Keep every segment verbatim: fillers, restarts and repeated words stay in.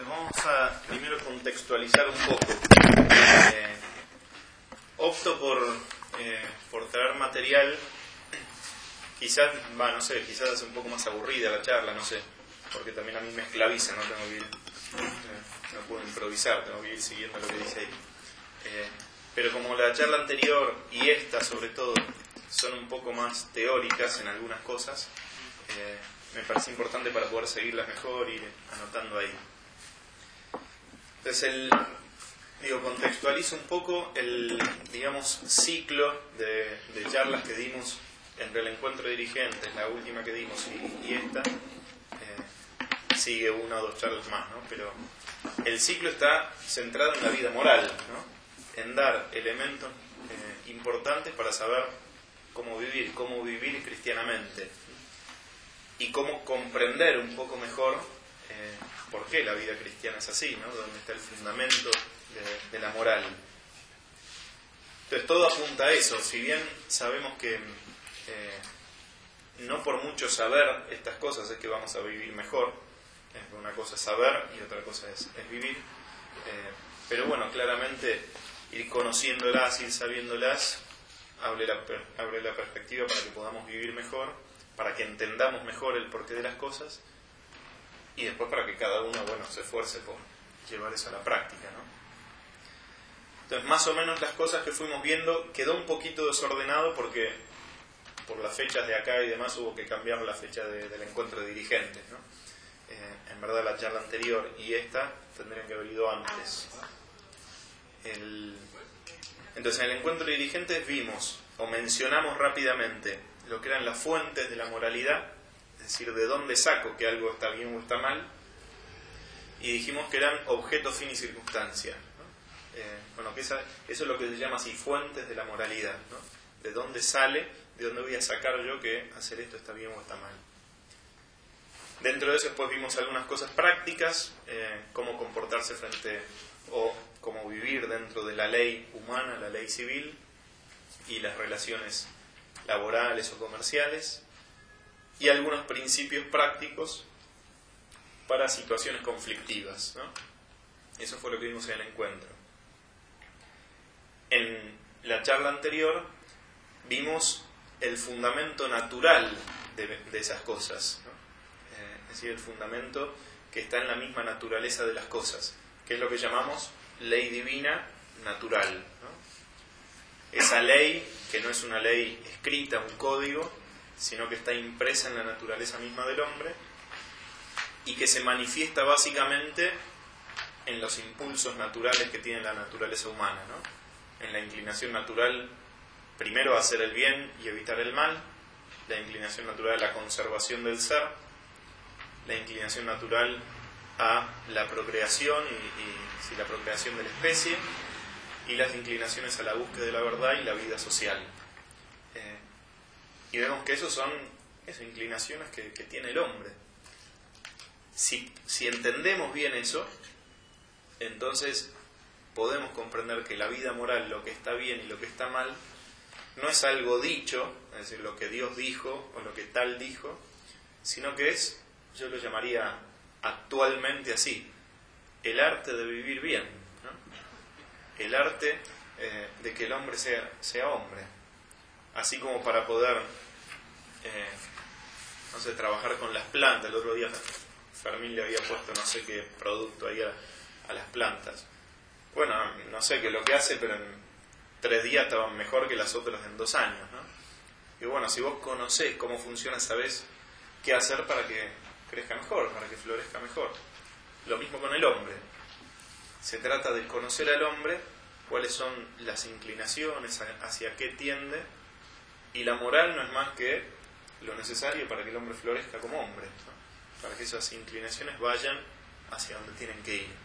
Entonces vamos a primero contextualizar un poco. Eh, opto por, eh, por traer material, quizás, va, no sé, quizás hace un poco más aburrida la charla, no sé, porque también a mí me esclaviza, no tengo que ir, eh, no puedo improvisar, tengo que ir siguiendo lo que dice ahí. Eh, pero como la charla anterior y esta sobre todo son un poco más teóricas en algunas cosas, eh, me parece importante para poder seguirlas mejor y ir anotando ahí. Entonces, el, digo, contextualizo un poco el, digamos, ciclo de, de charlas que dimos entre el encuentro de dirigentes, la última que dimos y, y esta. Eh, sigue una o dos charlas más, ¿no? Pero el ciclo está centrado en la vida moral, ¿no? En dar elementos eh, importantes para saber cómo vivir, cómo vivir cristianamente y cómo comprender un poco mejor eh, por qué la vida cristiana es así, ¿no? Dónde está el fundamento de, de la moral. Entonces todo apunta a eso, si bien sabemos que eh, no por mucho saber estas cosas es que vamos a vivir mejor, eh, una cosa es saber y otra cosa es, es vivir, eh, pero bueno, claramente ir conociéndolas, ir sabiéndolas, abre la, abre la perspectiva para que podamos vivir mejor, para que entendamos mejor el porqué de las cosas y después para que cada uno, bueno, se esfuerce por llevar eso a la práctica, ¿no? Entonces, más o menos las cosas que fuimos viendo quedó un poquito desordenado porque por las fechas de acá y demás hubo que cambiar la fecha de, del encuentro de dirigentes, ¿no? Eh, en verdad la charla anterior y esta tendrían que haber ido antes. El... Entonces, en el encuentro de dirigentes vimos o mencionamos rápidamente lo que eran las fuentes de la moralidad, es decir, de dónde saco que algo está bien o está mal, y dijimos que eran objeto, fin y circunstancia, ¿no? Eh, bueno, que esa, eso es lo que se llama así, fuentes de la moralidad, ¿no? De dónde sale, de dónde voy a sacar yo que hacer esto está bien o está mal. Dentro de eso después vimos algunas cosas prácticas, eh, cómo comportarse frente o cómo vivir dentro de la ley humana, la ley civil y las relaciones laborales o comerciales, y algunos principios prácticos para situaciones conflictivas, ¿no? Eso fue lo que vimos en el encuentro. En la charla anterior vimos el fundamento natural de, de esas cosas, ¿no? Eh, es decir, el fundamento que está en la misma naturaleza de las cosas, que es lo que llamamos ley divina natural, ¿no? Esa ley, que no es una ley escrita, un código, sino que está impresa en la naturaleza misma del hombre y que se manifiesta básicamente en los impulsos naturales que tiene la naturaleza humana, ¿no? En la inclinación natural, primero a hacer el bien y evitar el mal, la inclinación natural a la conservación del ser, la inclinación natural a la procreación y, y sí, la procreación de la especie, y las inclinaciones a la búsqueda de la verdad y la vida social. Eh, y vemos que esos son esas inclinaciones que, que tiene el hombre. Si, si entendemos bien eso, entonces podemos comprender que la vida moral, lo que está bien y lo que está mal, no es algo dicho, es decir, lo que Dios dijo o lo que tal dijo, sino que es, yo lo llamaría actualmente así, el arte de vivir bien, ¿no? El arte eh, de que el hombre sea, sea hombre, así como para poder eh, no sé, trabajar con las plantas. El otro día Fermín le había puesto no sé qué producto ahí a, a las plantas. Bueno, no sé qué es lo que hace, pero en tres días estaban mejor que las otras en dos años, ¿no? Y bueno, si vos conocés cómo funciona, sabés qué hacer para que crezca mejor, para que florezca mejor. Lo mismo con el hombre. Se trata de conocer al hombre, cuáles son las inclinaciones, hacia qué tiende, y la moral no es más que lo necesario para que el hombre florezca como hombre, ¿no? Para que esas inclinaciones vayan hacia donde tienen que ir.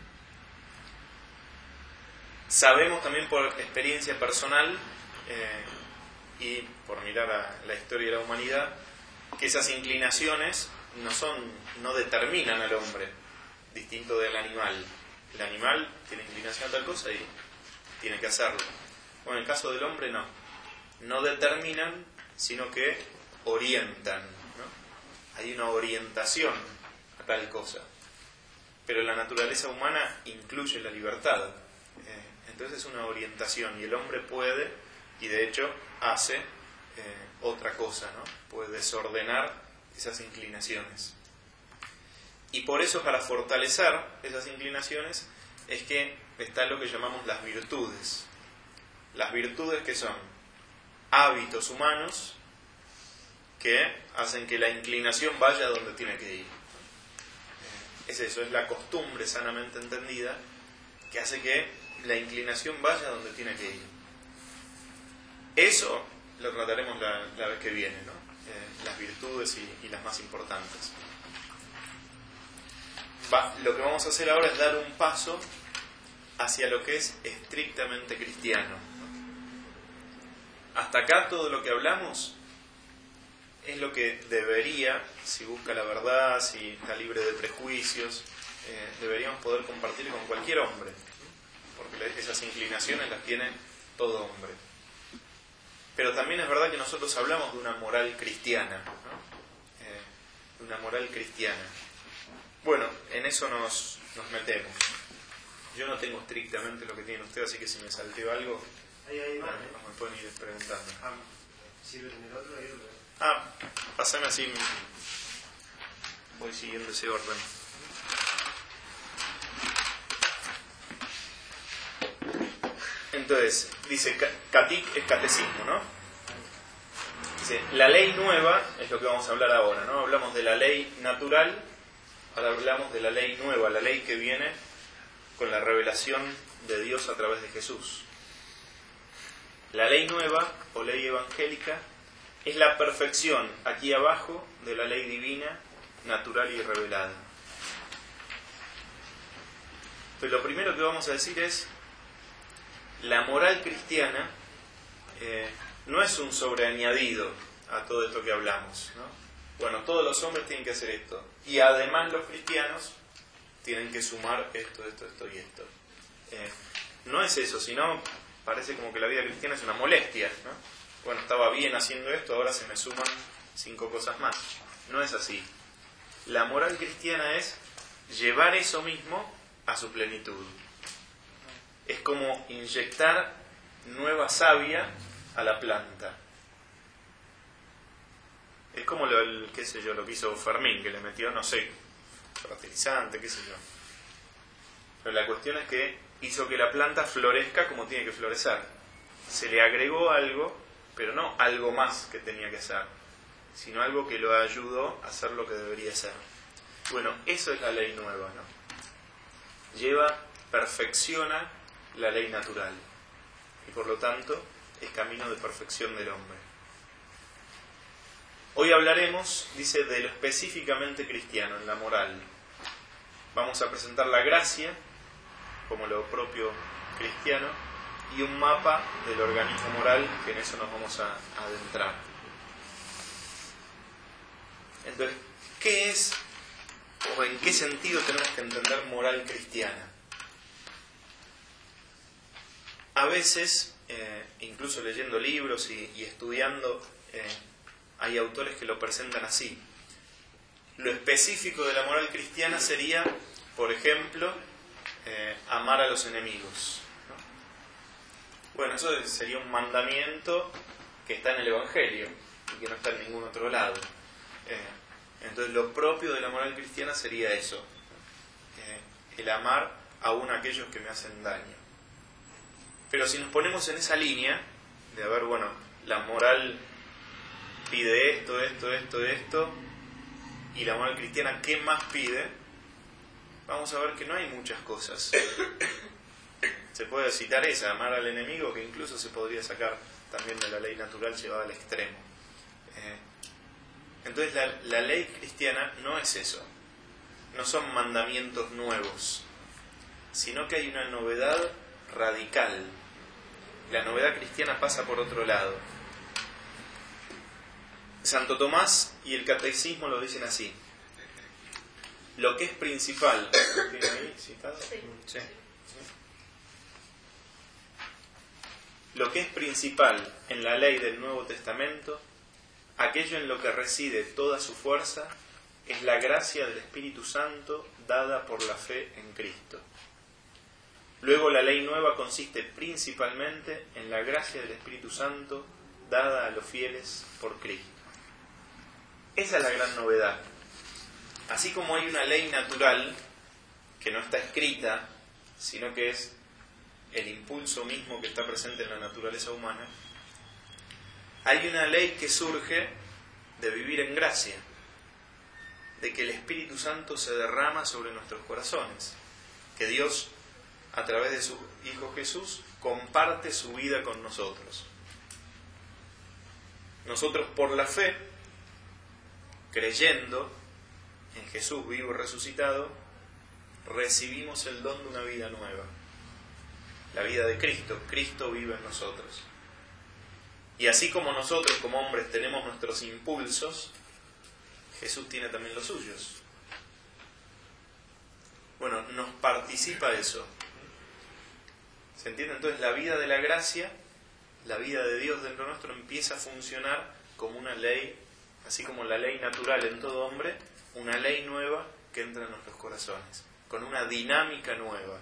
Sabemos también por experiencia personal eh, y por mirar a la historia de la humanidad que esas inclinaciones no son, no determinan al hombre, distinto del animal. El animal tiene inclinación a tal cosa y tiene que hacerlo. Bueno, en el caso del hombre no. No determinan, sino que orientan, ¿no? Hay una orientación a tal cosa. pero la naturaleza humana incluye la libertad. Eh, entonces es una orientación y el hombre puede, y de hecho hace eh, otra cosa, ¿no? Puede desordenar esas inclinaciones. Y por eso, para fortalecer esas inclinaciones, es que está lo que llamamos las virtudes. Las virtudes, que son hábitos humanos que hacen que la inclinación vaya donde tiene que ir. Es eso, es la costumbre sanamente entendida que hace que la inclinación vaya donde tiene que ir. Eso lo trataremos la, la vez que viene, ¿no? Eh, las virtudes y, y las más importantes. Va, lo que vamos a hacer ahora es dar un paso hacia lo que es estrictamente cristiano. Hasta acá todo lo que hablamos es lo que debería, si busca la verdad, si está libre de prejuicios, eh, deberíamos poder compartir con cualquier hombre, porque esas inclinaciones las tiene todo hombre. Pero también es verdad que nosotros hablamos de una moral cristiana, ¿no? Eh, de una moral cristiana. Bueno, en eso nos, nos metemos. Yo no tengo estrictamente lo que tienen ustedes, así que si me salteo algo, ahí, ahí va, no, ¿eh? me pueden ir preguntando. Ah, sirve en el otro y otro. Ah, pasame así, voy siguiendo ese orden. Entonces, dice, catic es catecismo, ¿no? Dice, la ley nueva es lo que vamos a hablar ahora, ¿no? Hablamos de la ley natural, ahora hablamos de la ley nueva, la ley que viene con la revelación de Dios a través de Jesús. La ley nueva, o ley evangélica, es la perfección aquí abajo de la ley divina, natural y revelada. Pero lo primero que vamos a decir es, la moral cristiana eh, no es un sobreañadido a todo esto que hablamos, ¿no? Bueno, todos los hombres tienen que hacer esto, y además los cristianos tienen que sumar esto, esto, esto y esto. Eh, no es eso, sino parece como que la vida cristiana es una molestia, ¿no? Bueno, estaba bien haciendo esto, ahora se me suman cinco cosas más. No es así. La moral cristiana es llevar eso mismo a su plenitud. Es como inyectar nueva savia a la planta. Es como lo, el, qué sé yo, lo que hizo Fermín, que le metió, no sé, fertilizante, qué sé yo. Pero la cuestión es que hizo que la planta florezca como tiene que florecer. Se le agregó algo, pero no algo más que tenía que hacer, sino algo que lo ayudó a hacer lo que debería ser. Bueno, eso es la ley nueva, ¿no? Lleva, perfecciona la ley natural, y por lo tanto es camino de perfección del hombre. Hoy hablaremos, dice, de lo específicamente cristiano, en la moral. Vamos a presentar la gracia como lo propio cristiano y un mapa del organismo moral, que en eso nos vamos a adentrar. Entonces, ¿qué es o en qué sentido tenemos que entender moral cristiana? A veces, eh, incluso leyendo libros y, y estudiando, eh, hay autores que lo presentan así. Lo específico de la moral cristiana sería, por ejemplo, eh, amar a los enemigos, ¿no? Bueno, eso sería un mandamiento que está en el Evangelio y que no está en ningún otro lado. Eh, entonces, lo propio de la moral cristiana sería eso, eh, el amar aún a aquellos que me hacen daño. Pero si nos ponemos en esa línea de, a ver, bueno, la moral pide esto, esto, esto, esto, y la moral cristiana, ¿qué más pide? Vamos a ver que no hay muchas cosas. Se puede citar esa, amar al enemigo, que incluso se podría sacar también de la ley natural llevada al extremo. Eh, entonces la, la ley cristiana no es eso. No son mandamientos nuevos, sino que hay una novedad radical. La novedad cristiana pasa por otro lado. Santo Tomás y el Catecismo lo dicen así. Lo que es principal... ¿Lo tiene ahí citado? Sí. Sí. Lo que es principal en la ley del Nuevo Testamento, aquello en lo que reside toda su fuerza, es la gracia del Espíritu Santo dada por la fe en Cristo. Luego la ley nueva consiste principalmente en la gracia del Espíritu Santo dada a los fieles por Cristo. Esa es la gran novedad. Así como hay una ley natural que no está escrita, sino que es el impulso mismo que está presente en la naturaleza humana, hay una ley que surge de vivir en gracia, de que el Espíritu Santo se derrama sobre nuestros corazones, que Dios, a través de su Hijo Jesús, comparte su vida con nosotros. Nosotros, por la fe, creyendo en Jesús vivo y resucitado, recibimos el don de una vida nueva, la vida de Cristo. Cristo vive en nosotros. Y así como nosotros, como hombres, tenemos nuestros impulsos, Jesús tiene también los suyos. Bueno, nos participa eso. ¿Se entiende? Entonces la vida de la gracia, la vida de Dios dentro nuestro empieza a funcionar como una ley, así como la ley natural en todo hombre, una ley nueva que entra en nuestros corazones, con una dinámica nueva.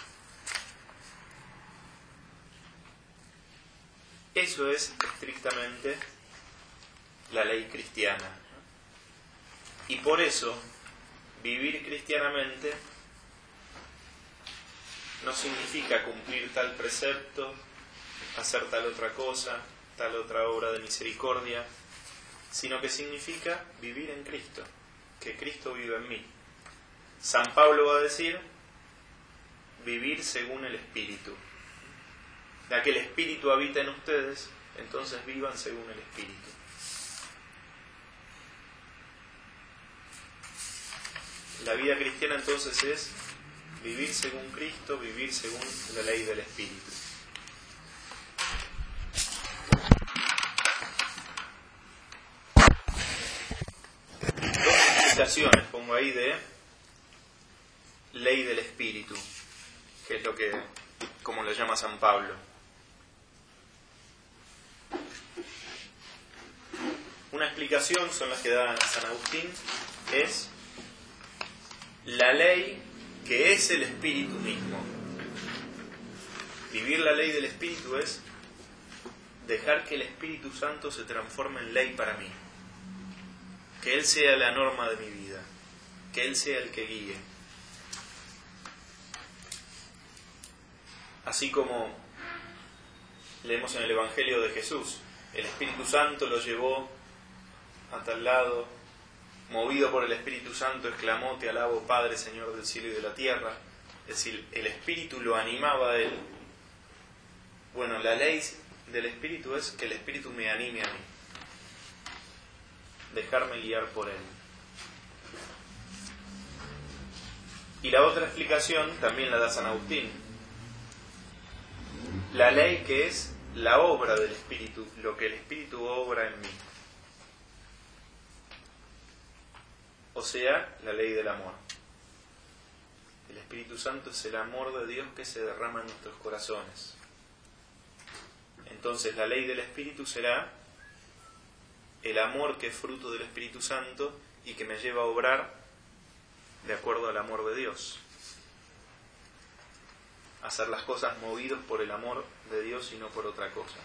Eso es estrictamente la ley cristiana. Y por eso, vivir cristianamente no significa cumplir tal precepto, hacer tal otra cosa, tal otra obra de misericordia, sino que significa vivir en Cristo, que Cristo vive en mí. San Pablo va a decir, vivir según el Espíritu. Ya que el Espíritu habita en ustedes, entonces vivan según el Espíritu. La vida cristiana entonces es vivir según Cristo, vivir según la ley del Espíritu. Dos explicaciones pongo ahí de ley del Espíritu, que es lo que, como lo llama San Pablo. Una explicación, son las que da San Agustín, es la ley que es el Espíritu mismo. Vivir la ley del Espíritu es dejar que el Espíritu Santo se transforme en ley para mí. Que Él sea la norma de mi vida. Que Él sea el que guíe. Así como leemos en el Evangelio de Jesús, el Espíritu Santo lo llevó a tal lado, movido por el Espíritu Santo, exclamó, te alabo, Padre, Señor del cielo y de la tierra. Es decir, el Espíritu lo animaba a Él. Bueno, la ley del Espíritu es que el Espíritu me anime a mí. Dejarme guiar por Él. Y la otra explicación también la da San Agustín. La ley que es la obra del Espíritu, lo que el Espíritu obra en mí. O sea, la ley del amor. El Espíritu Santo es el amor de Dios que se derrama en nuestros corazones. Entonces la ley del Espíritu será el amor que es fruto del Espíritu Santo y que me lleva a obrar de acuerdo al amor de Dios. Hacer las cosas movidos por el amor de Dios y no por otra cosa.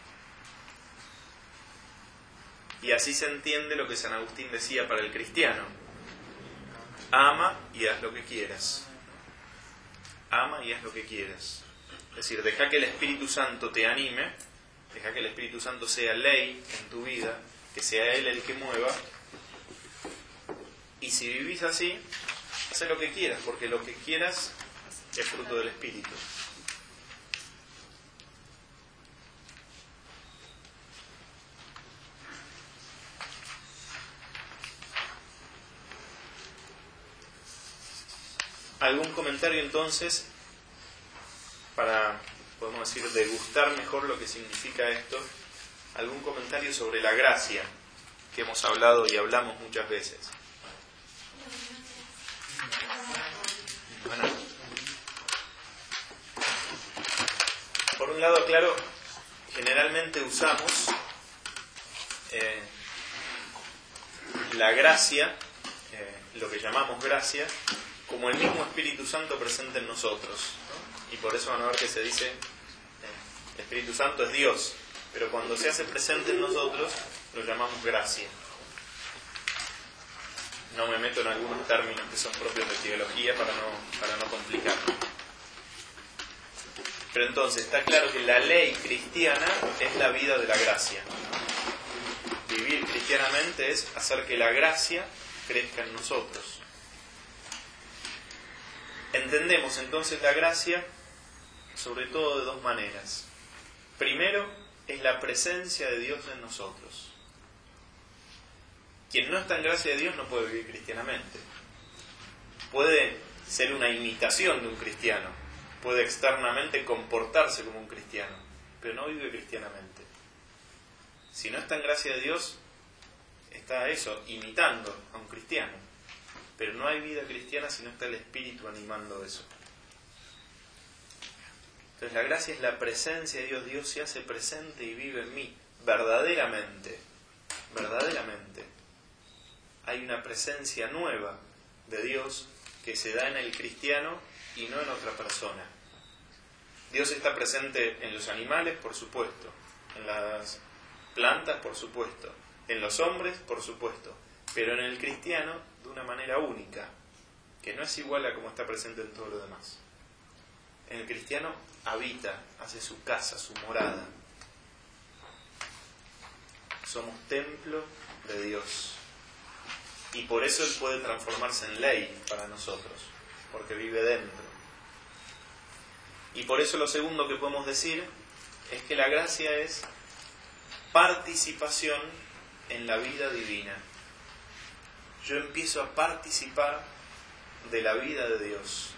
Y así se entiende lo que San Agustín decía para el cristiano. Ama y haz lo que quieras. Ama y haz lo que quieras. Es decir, deja que el Espíritu Santo te anime, deja que el Espíritu Santo sea ley en tu vida, que sea Él el que mueva. Y si vivís así, haz lo que quieras, porque lo que quieras es fruto del Espíritu. ¿Algún comentario entonces para, podemos decir, degustar mejor lo que significa esto? ¿Algún comentario sobre la gracia que hemos hablado y hablamos muchas veces? Bueno, por un lado, claro, generalmente usamos eh, la gracia, eh, lo que llamamos gracia, como el mismo Espíritu Santo presente en nosotros, ¿no? Y por eso van a ver que se dice, eh, el Espíritu Santo es Dios, pero cuando se hace presente en nosotros, lo llamamos gracia. No me meto en algunos términos que son propios de teología para no, para no complicarlo. Pero entonces está claro que la ley cristiana es la vida de la gracia. Vivir cristianamente es hacer que la gracia crezca en nosotros. Entendemos entonces la gracia sobre todo de dos maneras. Primero, es la presencia de Dios en nosotros. Quien no está en gracia de Dios no puede vivir cristianamente. Puede ser una imitación de un cristiano, puede externamente comportarse como un cristiano, pero no vive cristianamente. Si no está en gracia de Dios, está eso, imitando a un cristiano. Pero no hay vida cristiana si no está el Espíritu animando eso. Entonces la gracia es la presencia de Dios. Dios se hace presente y vive en mí, verdaderamente, verdaderamente. Hay una presencia nueva de Dios que se da en el cristiano y no en otra persona. Dios está presente en los animales, por supuesto, en las plantas, por supuesto, en los hombres, por supuesto, pero en el cristiano de una manera única, que no es igual a como está presente en todo lo demás. En el cristiano habita, hace su casa, su morada. Somos templo de Dios. Y por eso Él puede transformarse en ley para nosotros, porque vive dentro. Y por eso lo segundo que podemos decir es que la gracia es participación en la vida divina. Yo empiezo a participar de la vida de Dios.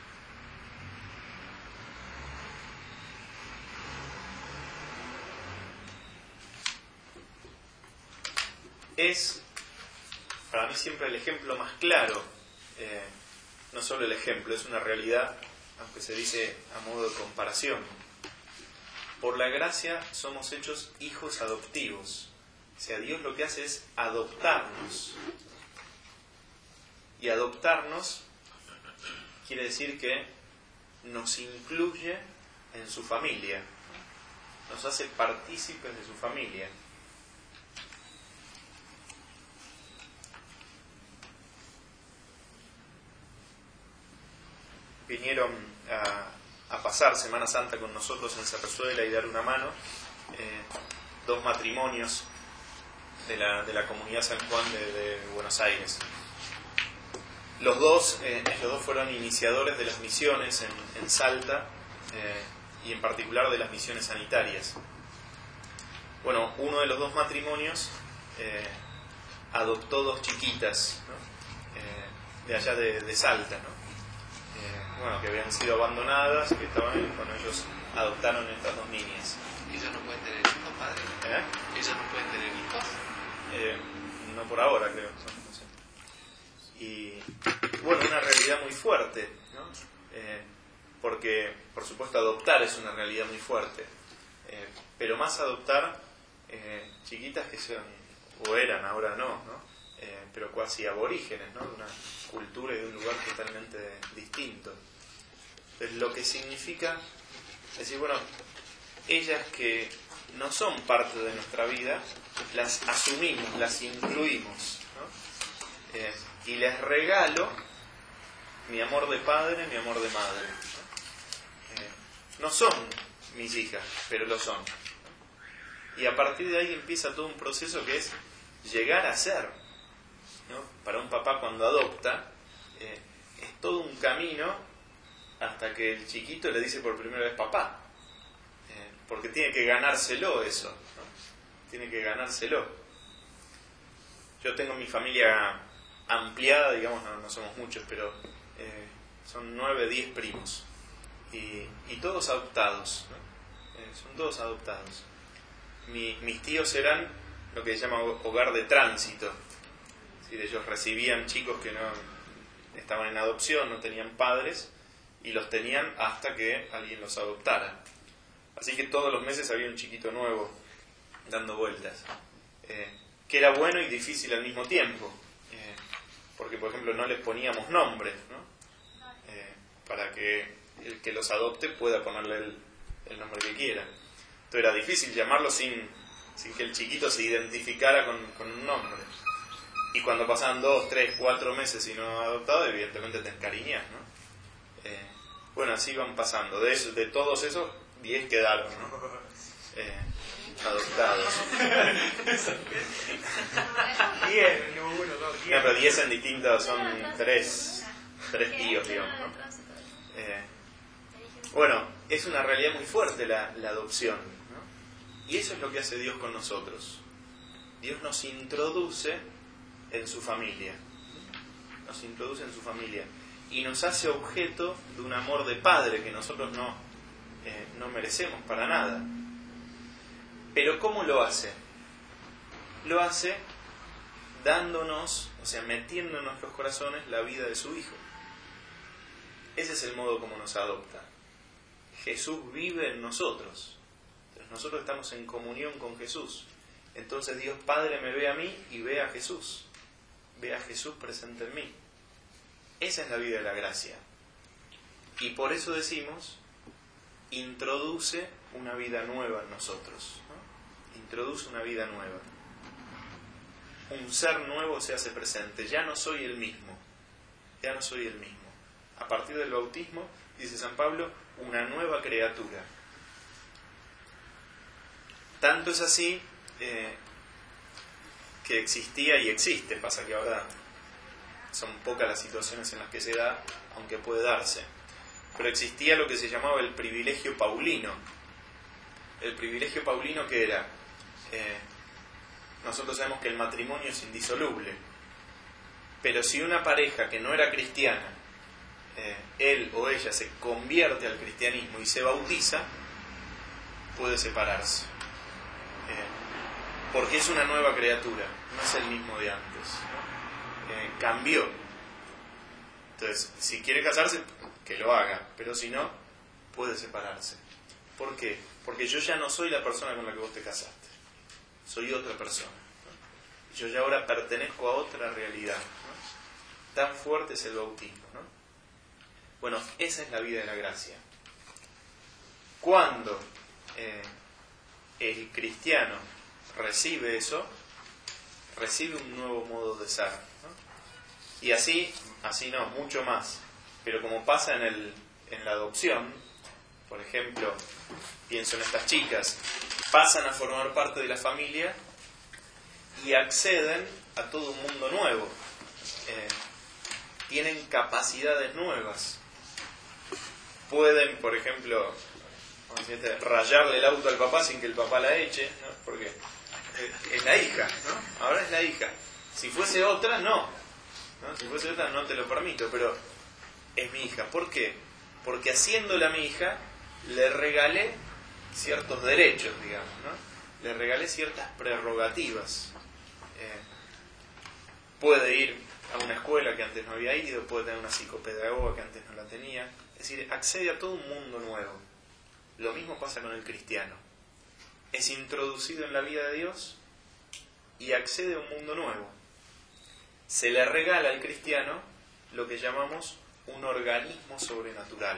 Es para mí siempre el ejemplo más claro, eh, no solo el ejemplo, es una realidad, aunque se dice a modo de comparación. Por la gracia somos hechos hijos adoptivos. O sea, Dios lo que hace es adoptarnos. Y adoptarnos quiere decir que nos incluye en su familia, nos hace partícipes de su familia. Vinieron a, a pasar Semana Santa con nosotros en Cerrezuela y dar una mano eh, dos matrimonios de la, de la comunidad San Juan de, de Buenos Aires. Los dos, eh, los dos fueron iniciadores de las misiones en, en Salta eh, y en particular de las misiones sanitarias. Bueno, uno de los dos matrimonios eh, adoptó dos chiquitas, ¿no? eh, de allá de, de Salta, ¿no? Bueno, que habían sido abandonadas, que estaban, bueno, ellos adoptaron estas dos niñas. ¿Ellos no pueden tener hijos, padre? ¿Eh? ¿Ellos no pueden tener hijos? Eh, no por ahora, creo. No sé. Y bueno, una realidad muy fuerte, ¿no? Eh, porque, por supuesto, adoptar es una realidad muy fuerte. Eh, pero más adoptar eh, chiquitas que son, o eran, ahora no, ¿no? Eh, pero cuasi aborígenes, ¿no? De una cultura y de un lugar totalmente distinto. Entonces, lo que significa decir, bueno, ellas que no son parte de nuestra vida, las asumimos, las incluimos, ¿no? Eh, y les regalo mi amor de padre, mi amor de madre, ¿no? Eh, no son mis hijas, pero lo son, ¿no? Y a partir de ahí empieza todo un proceso que es llegar a ser, ¿no? Para un papá cuando adopta, eh, es todo un camino hasta que el chiquito le dice por primera vez papá, eh, porque tiene que ganárselo eso, ¿no? Tiene que ganárselo. Yo tengo mi familia ampliada, digamos, no, no somos muchos, pero eh, son nueve, diez primos, y, y todos adoptados, ¿no? Eh, son todos adoptados. Mi, mis tíos eran lo que se llama hogar de tránsito. Ellos recibían chicos que no estaban en adopción, no tenían padres, y los tenían hasta que alguien los adoptara. Así que todos los meses había un chiquito nuevo dando vueltas, eh, que era bueno y difícil al mismo tiempo, eh, porque por ejemplo no les poníamos nombres, ¿no? Eh, para que el que los adopte pueda ponerle el, el nombre que quiera. Entonces era difícil llamarlo sin, sin que el chiquito se identificara con, con un nombre. Y cuando pasaban dos, tres, cuatro meses y no adoptado, evidentemente te encariñás, ¿no? Eh, bueno, así van pasando. De, eso, de todos esos, diez quedaron, ¿no? Eh, adoptados. diez, no uno, dos, diez. No, pero diez en distintos, son tres, tres tíos, digamos, ¿no? Eh, bueno, es una realidad muy fuerte la, la adopción, ¿no? Y eso es lo que hace Dios con nosotros. Dios nos introduce en su familia. Nos introduce en su familia. Y nos hace objeto de un amor de padre que nosotros no, eh, no merecemos para nada. Pero ¿cómo lo hace? Lo hace dándonos, o sea, metiéndonos en los corazones la vida de su Hijo. Ese es el modo como nos adopta. Jesús vive en nosotros. Entonces nosotros estamos en comunión con Jesús. Entonces Dios Padre me ve a mí y ve a Jesús. Ve a Jesús presente en mí. Esa es la vida de la gracia. Y por eso decimos, introduce una vida nueva en nosotros, ¿no? Introduce una vida nueva. Un ser nuevo se hace presente. Ya no soy el mismo. Ya no soy el mismo. A partir del bautismo, dice San Pablo, una nueva criatura. Tanto es así eh, que existía y existe. Pasa que ahora son pocas las situaciones en las que se da, aunque puede darse. Pero existía lo que se llamaba el privilegio paulino. El privilegio paulino, ¿qué era? Eh, nosotros sabemos que el matrimonio es indisoluble. Pero si una pareja que no era cristiana, eh, él o ella se convierte al cristianismo y se bautiza, puede separarse. Eh, porque es una nueva criatura, no es el mismo de antes. Eh, cambió. Entonces, si quiere casarse, que lo haga, pero si no, puede separarse. ¿Por qué? Porque yo ya no soy la persona con la que vos te casaste, soy otra persona, ¿no? Yo ya ahora pertenezco a otra realidad, ¿no? Tan fuerte es el bautismo, ¿no? Bueno, esa es la vida de la gracia. Cuando eh, el cristiano recibe eso, recibe un nuevo modo de ser, ¿no? Y así, así no, mucho más. Pero como pasa en, el, en la adopción, por ejemplo, pienso en estas chicas, pasan a formar parte de la familia y acceden a todo un mundo nuevo. Eh, tienen capacidades nuevas. Pueden, por ejemplo, rayarle el auto al papá sin que el papá la eche, ¿no? Porque es la hija, ¿no? Ahora es la hija. Si fuese otra, no. ¿no? Si fuese otra, no te lo permito, pero es mi hija. ¿Por qué? Porque haciéndola mi hija, le regalé ciertos derechos, digamos, ¿no? Le regalé ciertas prerrogativas. Eh, puede ir a una escuela que antes no había ido, puede tener una psicopedagoga que antes no la tenía. Es decir, accede a todo un mundo nuevo. Lo mismo pasa con el cristiano. Es introducido en la vida de Dios y accede a un mundo nuevo. Se le regala al cristiano lo que llamamos un organismo sobrenatural.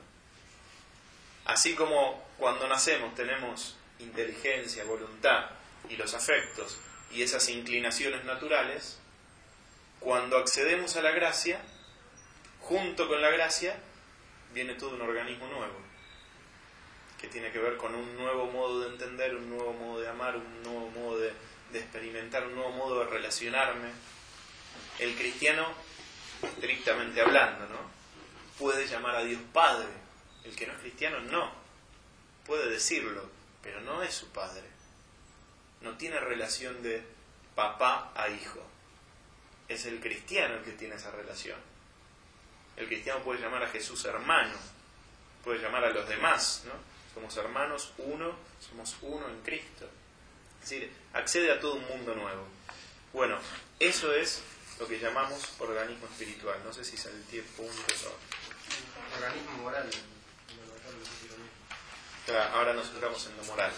Así como cuando nacemos tenemos inteligencia, voluntad y los afectos y esas inclinaciones naturales, cuando accedemos a la gracia, junto con la gracia, viene todo un organismo nuevo, que tiene que ver con un nuevo modo de entender, un nuevo modo de amar, un nuevo modo de, de experimentar, un nuevo modo de relacionarme. El cristiano, estrictamente hablando, ¿no? puede llamar a Dios Padre. El que no es cristiano no. Puede decirlo, pero no es su Padre. No tiene relación de papá a hijo. Es el cristiano el que tiene esa relación. El cristiano puede llamar a Jesús hermano, puede llamar a los demás, ¿no? Somos hermanos uno, somos uno en Cristo. Es decir, accede a todo un mundo nuevo. Bueno, eso es lo que llamamos organismo espiritual. No sé si salté puntos o... Organismo moral. Claro, ahora nos centramos en lo moral.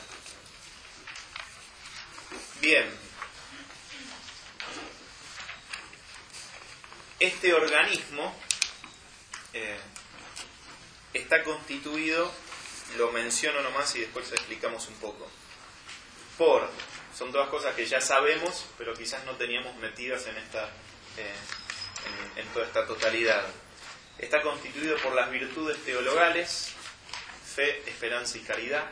Bien. este organismo eh, está constituido, lo menciono nomás y después explicamos un poco, por, son todas cosas que ya sabemos, pero quizás no teníamos metidas en esta eh, en, en toda esta totalidad. Está constituido por las virtudes teologales, fe, esperanza y caridad,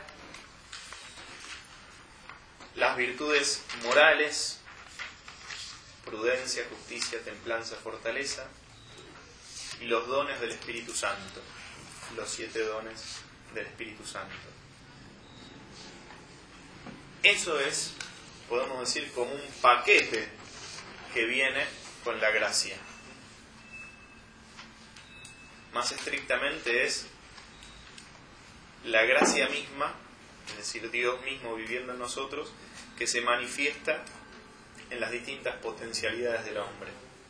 las virtudes morales, prudencia, justicia, templanza, fortaleza, y los dones del Espíritu Santo, los siete dones del Espíritu Santo. Eso es, podemos decir, como un paquete que viene con la gracia. Más estrictamente es la gracia misma, es decir, Dios mismo viviendo en nosotros, que se manifiesta en las distintas potencialidades del hombre.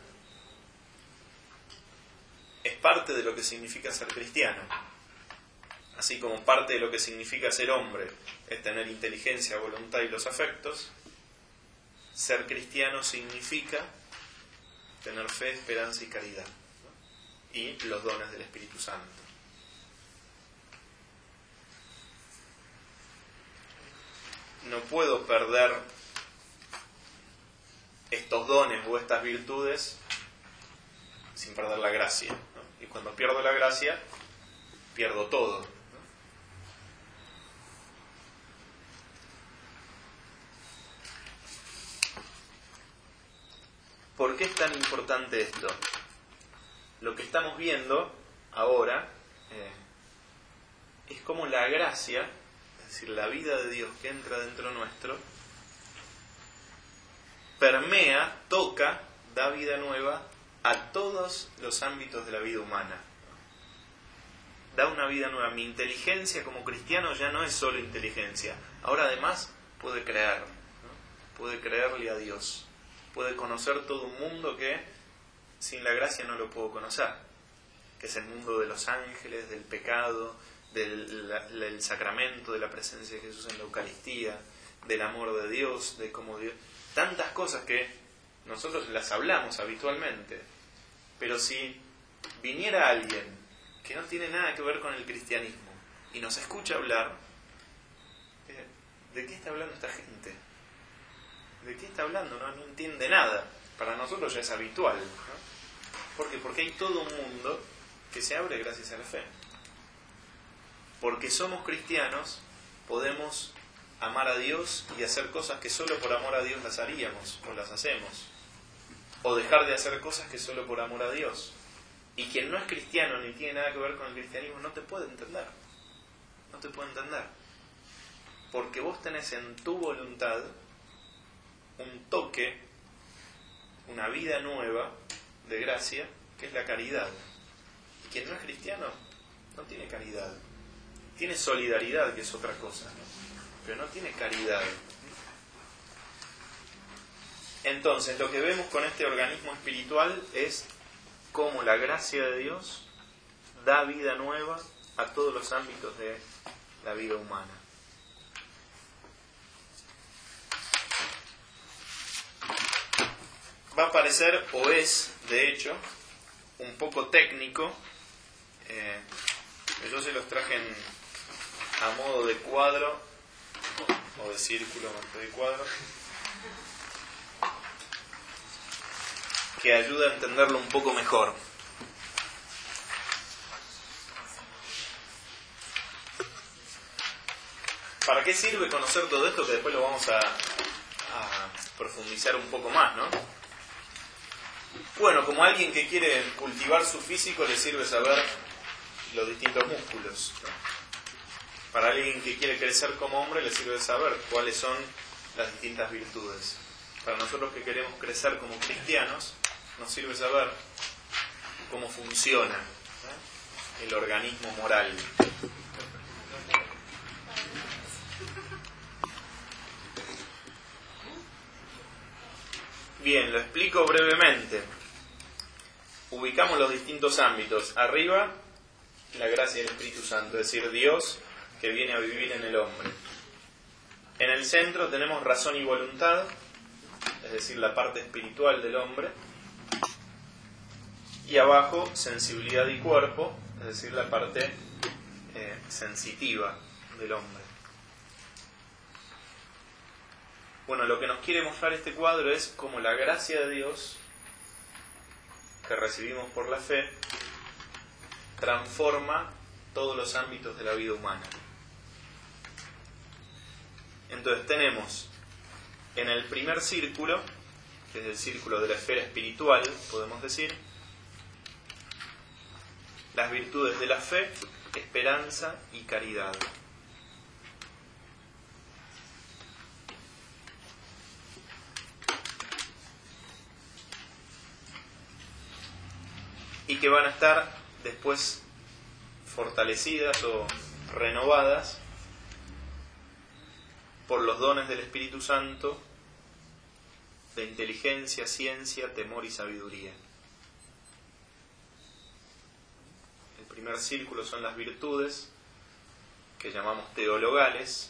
Es parte de lo que significa ser cristiano. Así como parte de lo que significa ser hombre es tener inteligencia, voluntad y los afectos, ser cristiano significa tener fe, esperanza y caridad, ¿no? Y los dones del Espíritu Santo. No puedo perder estos dones o estas virtudes sin perder la gracia, ¿no? Y cuando pierdo la gracia, pierdo todo, ¿no? ¿Por qué es tan importante esto? Lo que estamos viendo ahora eh, es como la gracia, es decir, la vida de Dios que entra dentro nuestro, permea, toca, da vida nueva a todos los ámbitos de la vida humana. Da una vida nueva. Mi inteligencia como cristiano ya no es solo inteligencia. Ahora además puede creer, ¿no? Puede creerle a Dios. Puede conocer todo un mundo que sin la gracia no lo puedo conocer. Que es el mundo de los ángeles, del pecado, del, la, del sacramento, de la presencia de Jesús en la Eucaristía, del amor de Dios, de cómo Dios... Tantas cosas que nosotros las hablamos habitualmente, pero si viniera alguien que no tiene nada que ver con el cristianismo y nos escucha hablar, ¿de qué está hablando esta gente? ¿De qué está hablando? No, no entiende nada. Para nosotros ya es habitual, ¿no? ¿Por qué? Porque hay todo un mundo que se abre gracias a la fe. Porque somos cristianos, podemos amar a Dios y hacer cosas que solo por amor a Dios las haríamos o las hacemos, o dejar de hacer cosas que solo por amor a Dios. Y quien no es cristiano ni tiene nada que ver con el cristianismo no te puede entender, no te puede entender, porque vos tenés en tu voluntad un toque, una vida nueva de gracia, que es la caridad. Y quien no es cristiano no tiene caridad, tiene solidaridad, que es otra cosa, ¿no? Pero no tiene caridad. Entonces, lo que vemos con este organismo espiritual es cómo la gracia de Dios da vida nueva a todos los ámbitos de la vida humana. Va a parecer, o es, de hecho, un poco técnico. Eh, yo se los traje en, a modo de cuadro, o de círculo más que de cuadro, que ayuda a entenderlo un poco mejor. ¿Para qué sirve conocer todo esto? Que después lo vamos a, a profundizar un poco más, ¿no? Bueno, como alguien que quiere cultivar su físico, le sirve saber los distintos músculos, ¿no? Para alguien que quiere crecer como hombre, le sirve saber cuáles son las distintas virtudes. Para nosotros que queremos crecer como cristianos, nos sirve saber cómo funciona, ¿eh? El organismo moral. Bien, lo explico brevemente. Ubicamos los distintos ámbitos. Arriba, la gracia del Espíritu Santo, es decir, Dios que viene a vivir en el hombre. En el centro tenemos razón y voluntad, es decir, la parte espiritual del hombre. y abajo sensibilidad y cuerpo, es decir, la parte eh, sensitiva del hombre. Bueno, lo que nos quiere mostrar este cuadro es cómo la gracia de Dios que recibimos por la fe transforma todos los ámbitos de la vida humana. Entonces tenemos en el primer círculo, que es el círculo de la esfera espiritual, podemos decir, las virtudes de la fe, esperanza y caridad. Y que van a estar después fortalecidas o renovadas por los dones del Espíritu Santo de inteligencia, ciencia, temor y sabiduría. El primer círculo son las virtudes, que llamamos teologales,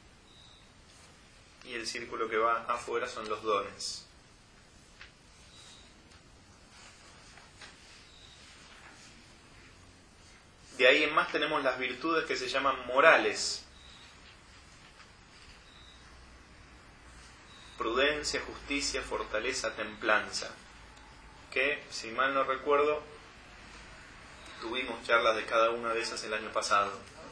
y el círculo que va afuera son los dones. De ahí en más tenemos las virtudes que se llaman morales. Prudencia, justicia, fortaleza, templanza. Que, si mal no recuerdo, tuvimos charlas de cada una de esas el año pasado.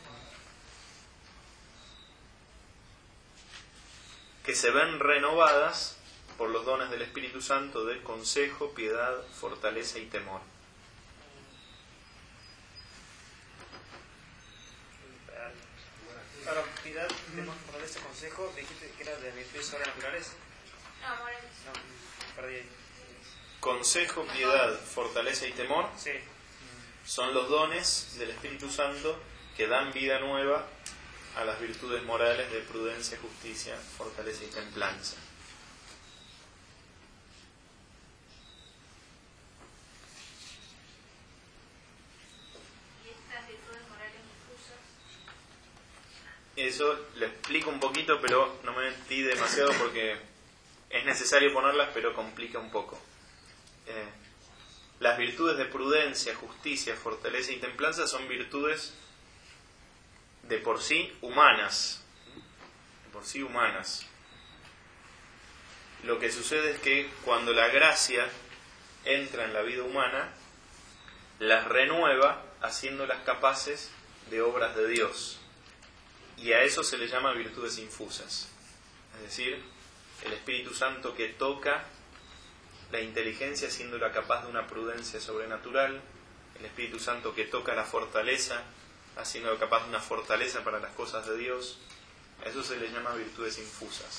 Que se ven renovadas por los dones del Espíritu Santo de consejo, piedad, fortaleza y temor. Ahora, piedad, tenemos por ese consejo, dijiste que era de virtudes sobrenaturales. No, morales. No, perdí ahí. Consejo, piedad, fortaleza y temor Sí. son los dones del Espíritu Santo que dan vida nueva a las virtudes morales de prudencia, justicia, fortaleza y templanza. ¿Y estas virtudes morales infusas? Eso lo explico un poquito, pero no me metí demasiado porque es necesario ponerlas, pero complica un poco. Eh, las virtudes de prudencia, justicia, fortaleza y templanza son virtudes de por sí humanas. De por sí humanas. Lo que sucede es que cuando la gracia entra en la vida humana, las renueva haciéndolas capaces de obras de Dios. Y a eso se le llama virtudes infusas. Es decir, el Espíritu Santo que toca la inteligencia haciéndola capaz de una prudencia sobrenatural, el Espíritu Santo que toca la fortaleza haciéndola capaz de una fortaleza para las cosas de Dios, a eso se le llama virtudes infusas.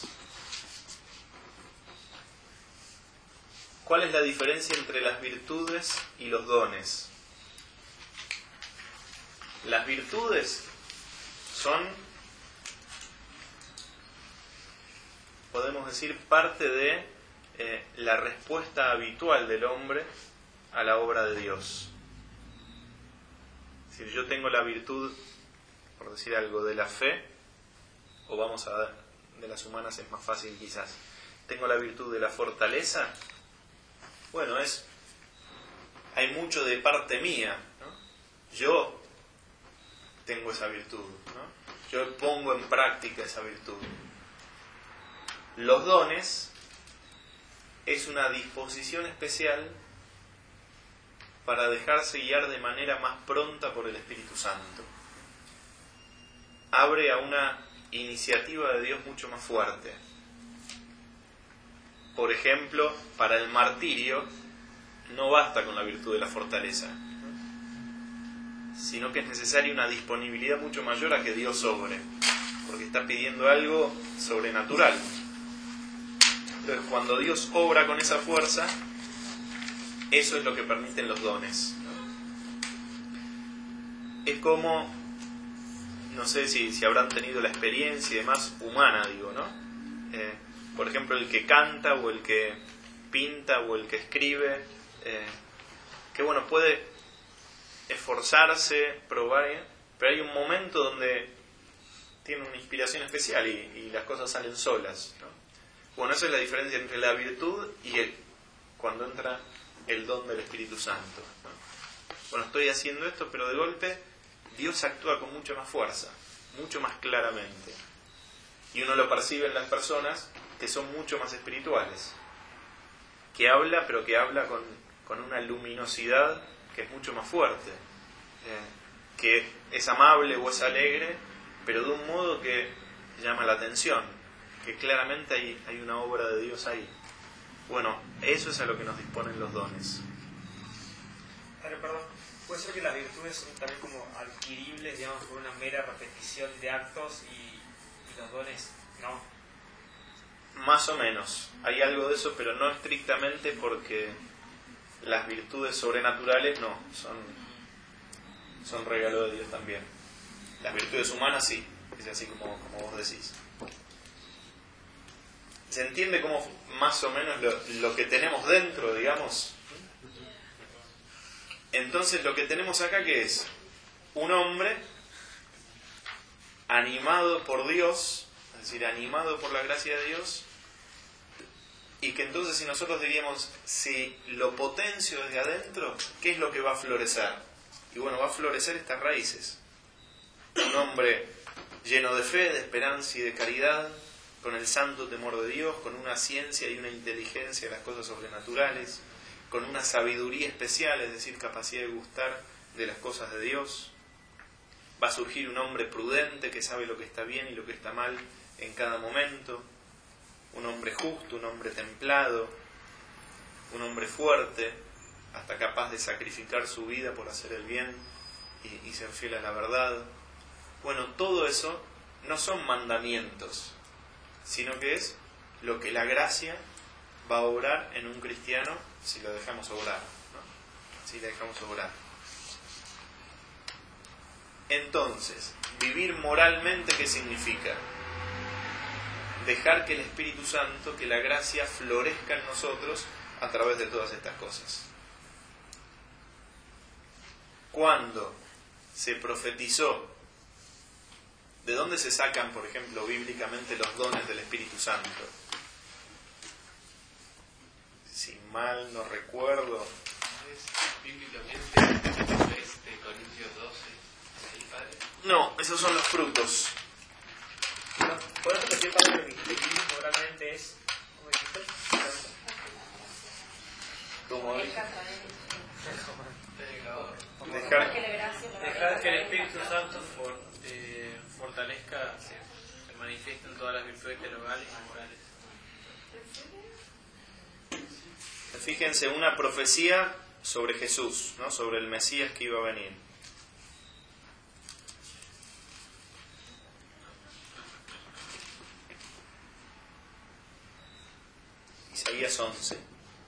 ¿Cuál es la diferencia entre las virtudes y los dones? Las virtudes son, podemos decir, parte de eh, la respuesta habitual del hombre a la obra de Dios. Si yo tengo la virtud, por decir algo, de la fe, o vamos a ver, de las humanas es más fácil quizás, tengo la virtud de la fortaleza, bueno, es, hay mucho de parte mía, ¿no? Yo tengo esa virtud, ¿no? Yo pongo en práctica esa virtud. Los dones es una disposición especial para dejarse guiar de manera más pronta por el Espíritu Santo. Abre a una iniciativa de Dios mucho más fuerte. Por ejemplo, para el martirio no basta con la virtud de la fortaleza, sino que es necesaria una disponibilidad mucho mayor a que Dios obre, porque está pidiendo algo sobrenatural. Entonces, cuando Dios obra con esa fuerza, eso es lo que permiten los dones, ¿no? Es como, no sé si, si habrán tenido la experiencia y demás humana, digo, ¿no? Eh, por ejemplo, el que canta o el que pinta o el que escribe, eh, que bueno, puede esforzarse, probar, ¿eh? Pero hay un momento donde tiene una inspiración especial y, y las cosas salen solas, ¿no? Bueno, esa es la diferencia entre la virtud y el, cuando entra el don del Espíritu Santo, ¿no? bueno, estoy haciendo esto, pero de golpe Dios actúa con mucha más fuerza, mucho más claramente. Y uno lo percibe en las personas que son mucho más espirituales, que habla, pero que habla con, con una luminosidad que es mucho más fuerte, eh, que es amable o es alegre, pero de un modo que llama la atención, que claramente hay, hay una obra de Dios ahí. Bueno, eso es a lo que nos disponen los dones. Pero, perdón, ¿puede ser que las virtudes son también como adquiribles, digamos, por una mera repetición de actos y, y los dones no? Más o menos, hay algo de eso, pero no estrictamente, porque las virtudes sobrenaturales no, son, son regalo de Dios también. Las virtudes humanas sí, es así como, como vos decís. ¿Se entiende cómo más o menos lo, lo que tenemos dentro, digamos? Entonces lo que tenemos acá, ¿qué es? Un hombre animado por Dios, es decir, animado por la gracia de Dios, y que entonces si nosotros diríamos, si lo potencio desde adentro, ¿qué es lo que va a florecer? Y bueno, va a florecer estas raíces. Un hombre lleno de fe, de esperanza y de caridad, con el santo temor de Dios, con una ciencia y una inteligencia de las cosas sobrenaturales, con una sabiduría especial, es decir, capacidad de gustar de las cosas de Dios. Va a surgir un hombre prudente que sabe lo que está bien y lo que está mal en cada momento, un hombre justo, un hombre templado, un hombre fuerte, hasta capaz de sacrificar su vida por hacer el bien y, y ser fiel a la verdad. Bueno, todo eso no son mandamientos, sino que es lo que la gracia va a obrar en un cristiano si lo dejamos obrar, ¿no? Si le dejamos obrar. Entonces, vivir moralmente, ¿qué significa? Dejar que el Espíritu Santo, que la gracia florezca en nosotros a través de todas estas cosas. Cuando se profetizó, ¿de dónde se sacan, por ejemplo, bíblicamente los dones del Espíritu Santo? Si mal no recuerdo. Bíblicamente, este, Corintios doce, ¿sí, padre? No, esos son los frutos. ¿Puedo repetir, padre, lo que vivir moralmente es? ¿Cómo dijiste? Como Pecador. dejar, Dejar que el Espíritu Santo for, eh, fortalezca, se, se manifieste en todas las virtudes teologales y morales. fíjense, una profecía sobre Jesús, ¿no? Sobre el Mesías que iba a venir. Isaías once.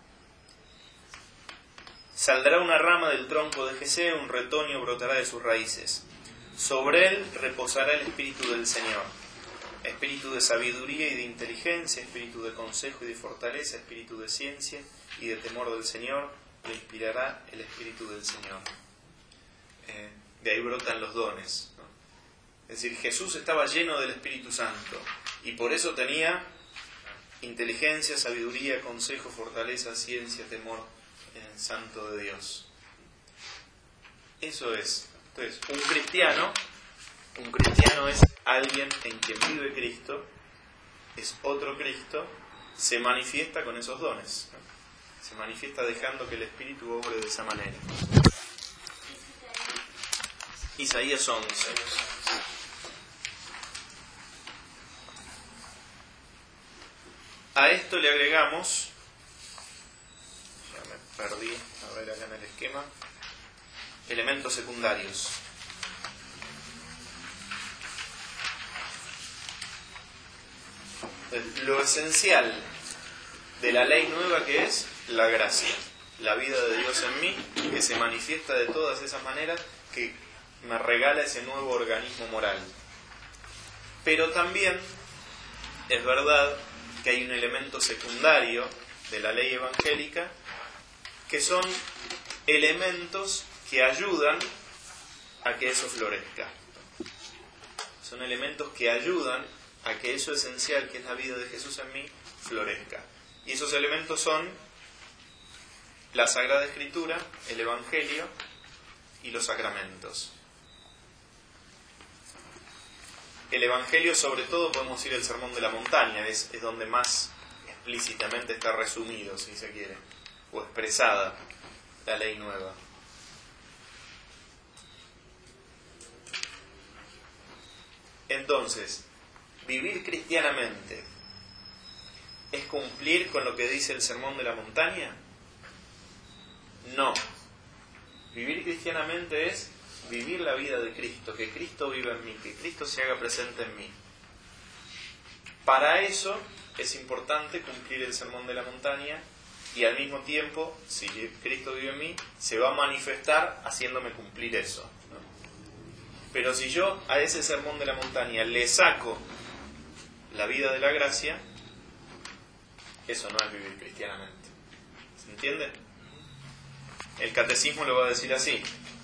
Saldrá una rama del tronco de Jesé, un retoño brotará de sus raíces. Sobre él reposará el Espíritu del Señor. Espíritu de sabiduría y de inteligencia, espíritu de consejo y de fortaleza, espíritu de ciencia y de temor del Señor, le inspirará el Espíritu del Señor. Eh, de ahí brotan los dones, ¿no? Es decir, Jesús estaba lleno del Espíritu Santo y por eso tenía inteligencia, sabiduría, consejo, fortaleza, ciencia, temor eh, santo de Dios. Eso es. Entonces, un cristiano, un cristiano es alguien en quien vive Cristo, es otro Cristo, se manifiesta con esos dones, ¿no? Se manifiesta dejando que el Espíritu obre de esa manera. Isaías once. A esto le agregamos, ya me perdí, a ver acá en el esquema, elementos secundarios. Lo esencial de la ley nueva, que es la gracia, la vida de Dios en mí, que se manifiesta de todas esas maneras, que me regala ese nuevo organismo moral. Pero también es verdad que hay un elemento secundario de la ley evangélica, que son elementos que ayudan a que eso florezca. Son elementos que ayudan a que eso esencial, que es la vida de Jesús en mí, florezca. Y esos elementos son la Sagrada Escritura, el Evangelio y los sacramentos. El Evangelio, sobre todo, podemos decir el Sermón de la Montaña, es, es donde más explícitamente está resumido, si se quiere, o expresada la ley nueva. Entonces, vivir cristianamente ¿es cumplir con lo que dice el Sermón de la Montaña? No. Vivir cristianamente es vivir la vida de Cristo, que Cristo viva en mí, que Cristo se haga presente en mí. Para eso es importante cumplir el Sermón de la Montaña y al mismo tiempo, si Cristo vive en mí, se va a manifestar haciéndome cumplir eso, ¿no? Pero si yo a ese Sermón de la Montaña le saco la vida de la gracia, eso no es vivir cristianamente. ¿Se entiende? El catecismo lo va a decir así,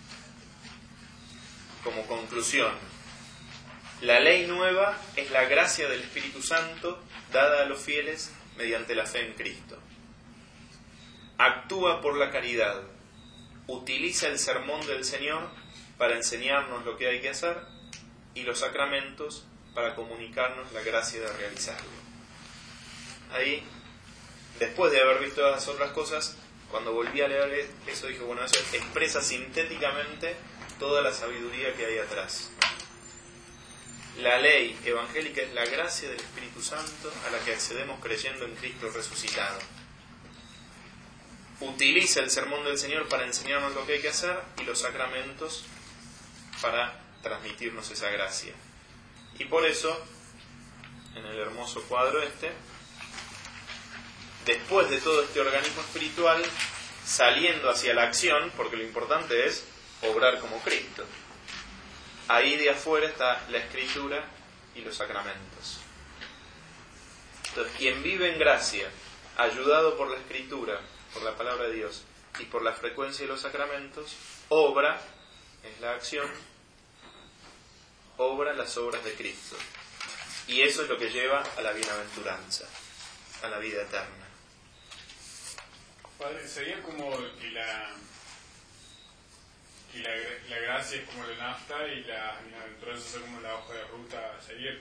como conclusión: la ley nueva es la gracia del Espíritu Santo dada a los fieles mediante la fe en Cristo. Actúa por la caridad, utiliza el sermón del Señor para enseñarnos lo que hay que hacer y los sacramentos para comunicarnos la gracia de realizarlo. Ahí, después de haber visto las otras cosas, cuando volví a leer eso dije, bueno, eso expresa sintéticamente toda la sabiduría que hay atrás. La ley evangélica es la gracia del Espíritu Santo a la que accedemos creyendo en Cristo resucitado. Utiliza el sermón del Señor para enseñarnos lo que hay que hacer y los sacramentos para transmitirnos esa gracia. Y por eso, en el hermoso cuadro este, después de todo este organismo espiritual, saliendo hacia la acción, porque lo importante es obrar como Cristo. Ahí de afuera está la Escritura y los sacramentos. Entonces, quien vive en gracia, ayudado por la Escritura, por la palabra de Dios y por la frecuencia de los sacramentos, obra, es la acción, obra las obras de Cristo. Y eso es lo que lleva a la bienaventuranza, a la vida eterna. Padre, sería como que la, que la, la gracia es como la nafta y la bienaventuranza es como la hoja de ruta a seguir.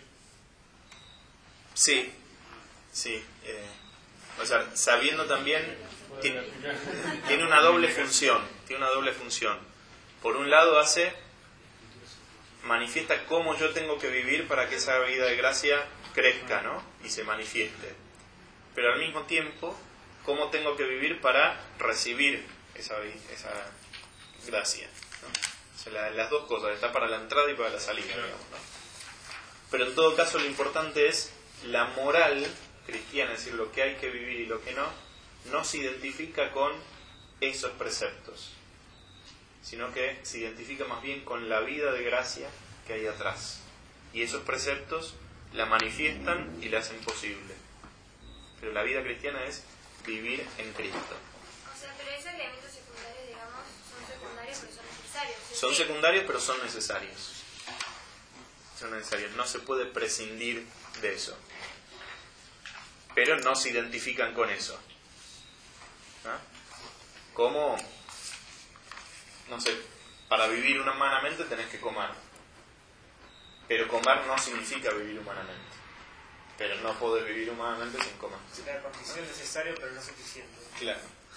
Sí, sí. Eh, o sea, sabiendo también, tiene, tiene una doble función, tiene una doble función. Por un lado hace, manifiesta cómo yo tengo que vivir para que esa vida de gracia crezca, ¿no? Y se manifieste. Pero al mismo tiempo, cómo tengo que vivir para recibir esa, esa gracia, ¿no? O sea, la, las dos cosas, está para la entrada y para la salida, digamos, ¿no? Pero en todo caso lo importante es la moral cristiana, es decir, lo que hay que vivir y lo que no, no se identifica con esos preceptos, sino que se identifica más bien con la vida de gracia que hay atrás. Y esos preceptos la manifiestan y la hacen posible. Pero la vida cristiana es vivir en Cristo. O sea, pero esos elementos secundarios, digamos, son secundarios pero son necesarios. ¿Sí? Son secundarios pero son necesarios. Son necesarios. No se puede prescindir de eso. Pero no se identifican con eso. ¿Ah? Como, no sé, para vivir humanamente tenés que comer. Pero comer no significa vivir humanamente. Pero no podés vivir humanamente sin comer. Es la condición necesaria pero no suficiente. Claro.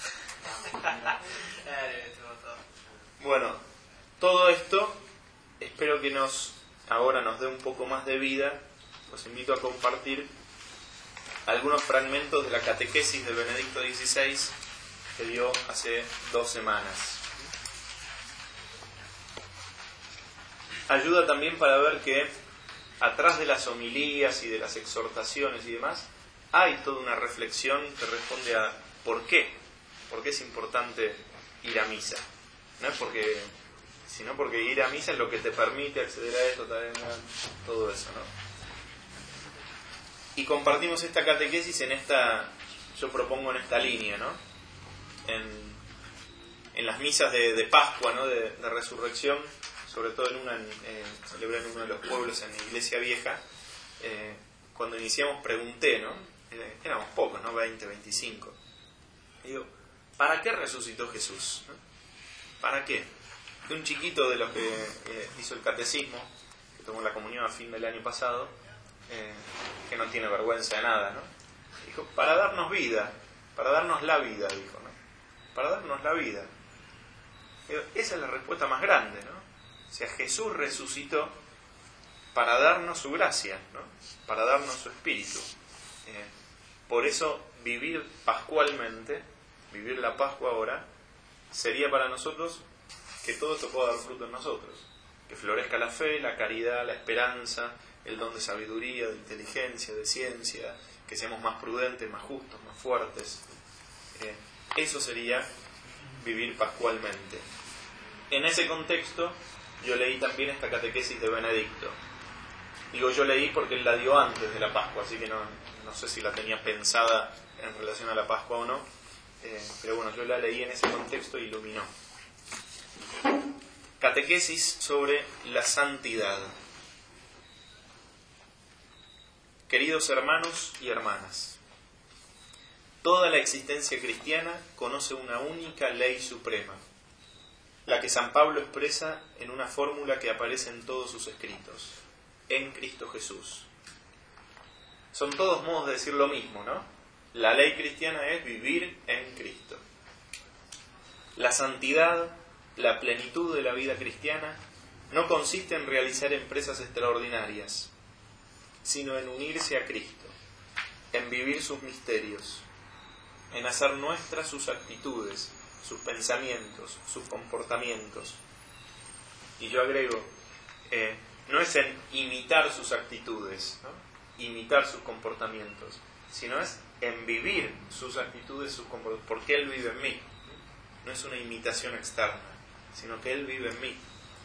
Bueno, todo esto espero que nos ahora nos dé un poco más de vida. Os invito a compartir algunos fragmentos de la catequesis de Benedicto dieciséis que dio hace dos semanas. Ayuda también para ver que atrás de las homilías y de las exhortaciones y demás, hay toda una reflexión que responde a ¿por qué? ¿Por qué es importante ir a misa? No es porque, sino porque ir a misa es lo que te permite acceder a esto, todo eso, ¿no? Y compartimos esta catequesis en esta, yo propongo en esta línea, ¿no? En, en las misas de, de Pascua, ¿no? De, de Resurrección, sobre todo en una, eh, celebré en uno de los pueblos en la Iglesia Vieja, eh, cuando iniciamos pregunté, ¿no? Eh, éramos pocos, ¿no? veinte, veinticinco. Y digo, ¿para qué resucitó Jesús? ¿No? ¿Para qué? de un chiquito de los que eh, hizo el catecismo, que tomó la comunión a fin del año pasado, eh, que no tiene vergüenza de nada, ¿no? Dijo, para darnos vida, para darnos la vida, dijo, ¿no? Para darnos la vida. Pero esa es la respuesta más grande, ¿no? O sea, Jesús resucitó para darnos su gracia, ¿no? Para darnos su espíritu. Eh, por eso vivir pascualmente, vivir la Pascua ahora, sería para nosotros que todo esto pueda dar fruto en nosotros. Que florezca la fe, la caridad, la esperanza, el don de sabiduría, de inteligencia, de ciencia, que seamos más prudentes, más justos, más fuertes. Eh, eso sería vivir pascualmente. En ese contexto, yo leí también esta catequesis de Benedicto. Digo, yo leí porque él la dio antes de la Pascua, así que no, no sé si la tenía pensada en relación a la Pascua o no, eh, pero bueno, yo la leí en ese contexto y iluminó. Catequesis sobre la santidad. Queridos hermanos y hermanas, toda la existencia cristiana conoce una única ley suprema, la que San Pablo expresa en una fórmula que aparece en todos sus escritos: en Cristo Jesús. Son todos modos de decir lo mismo, ¿no? La ley cristiana es vivir en Cristo. La santidad, la plenitud de la vida cristiana, no consiste en realizar empresas extraordinarias, sino en unirse a Cristo, en vivir sus misterios, en hacer nuestras sus actitudes, sus pensamientos, sus comportamientos. Y yo agrego, eh, no es en imitar sus actitudes, ¿no? Imitar sus comportamientos, sino es en vivir sus actitudes, sus comportamientos, porque Él vive en mí. No es una imitación externa, sino que Él vive en mí.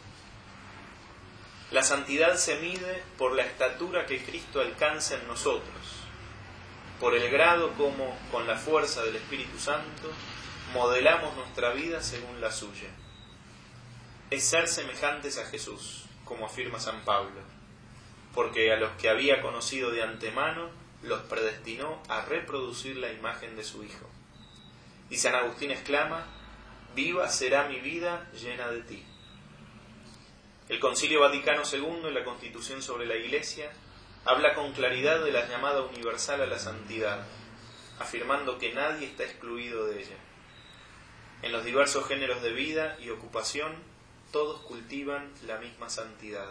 La santidad se mide por la estatura que Cristo alcanza en nosotros, por el grado como, con la fuerza del Espíritu Santo, modelamos nuestra vida según la suya. Es ser semejantes a Jesús, como afirma San Pablo, porque a los que había conocido de antemano, los predestinó a reproducir la imagen de su Hijo. Y San Agustín exclama, viva será mi vida llena de ti. El Concilio Vaticano segundo, en la Constitución sobre la Iglesia, habla con claridad de la llamada universal a la santidad, afirmando que nadie está excluido de ella. En los diversos géneros de vida y ocupación, todos cultivan la misma santidad.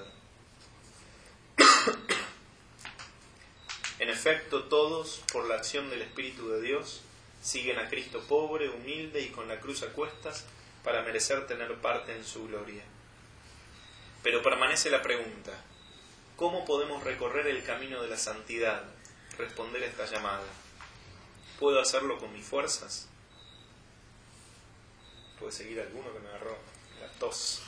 En efecto, todos, por la acción del Espíritu de Dios, siguen a Cristo pobre, humilde y con la cruz a cuestas para merecer tener parte en su gloria. Pero permanece la pregunta, ¿cómo podemos recorrer el camino de la santidad? Responder a esta llamada. ¿Puedo hacerlo con mis fuerzas? ¿Puede seguir alguno que me agarró la tos?